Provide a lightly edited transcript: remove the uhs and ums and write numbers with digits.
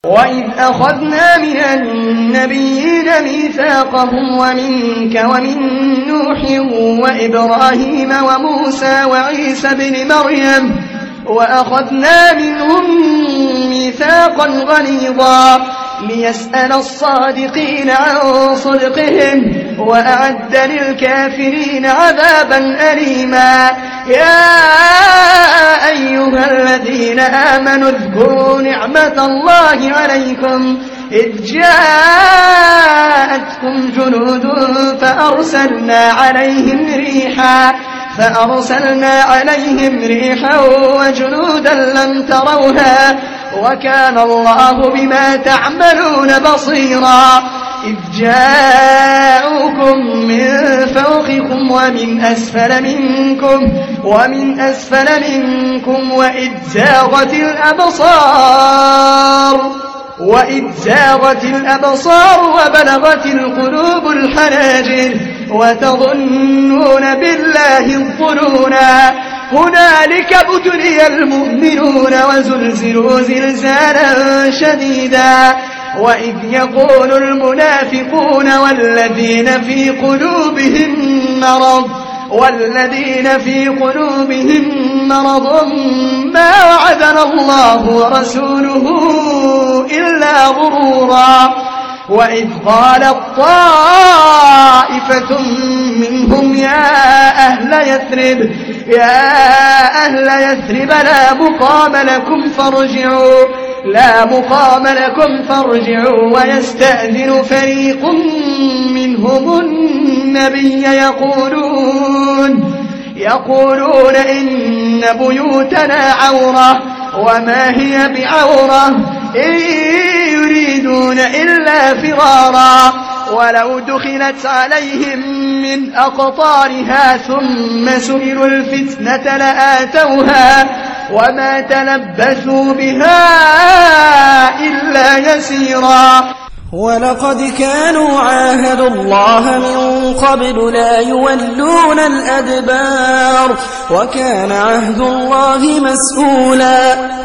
وإذ أخذنا من النبيين ميثاقهم ومنك ومن نوح وإبراهيم وموسى وعيسى بن مريم وأخذنا منهم ميثاقا غليظا ليسأل الصادقين عن صدقهم وأعد للكافرين عذابا أليما. يا أيها الذين آمنوا اذكروا نعمة الله عليكم إذ جاءتكم جنود فأرسلنا عليهم ريحا وجنودا لم تروها وكان الله بما تعملون بصيرا. إذ جاءوكم من فوقكم ومن أسفل منكم وإذ زاغت الأبصار وبلغت القلوب الحناجر وتظنون بالله الظنونا. هنالك ابتلي المؤمنون وزلزلوا زلزالا شديدا. وإذ يقول المنافقون والذين في قلوبهم مرض ما وعدنا الله ورسوله إلا غرورا. وإذ قالت طائفة منهم يا أهل يثرب لا مقام لكم فارجعوا. ويستأذن فريق منهم النبي يقولون إن بيوتنا عورة وما هي بعورة إن يريدون إلا فرارا. ولو دخلت عليهم من أقطارها ثم سئلوا الفتنة لآتوها وما تلبثوا بها إلا يسيرا. ولقد كانوا عاهدوا الله من قبل لا يولون الأدبار وكان عهد الله مسؤولا.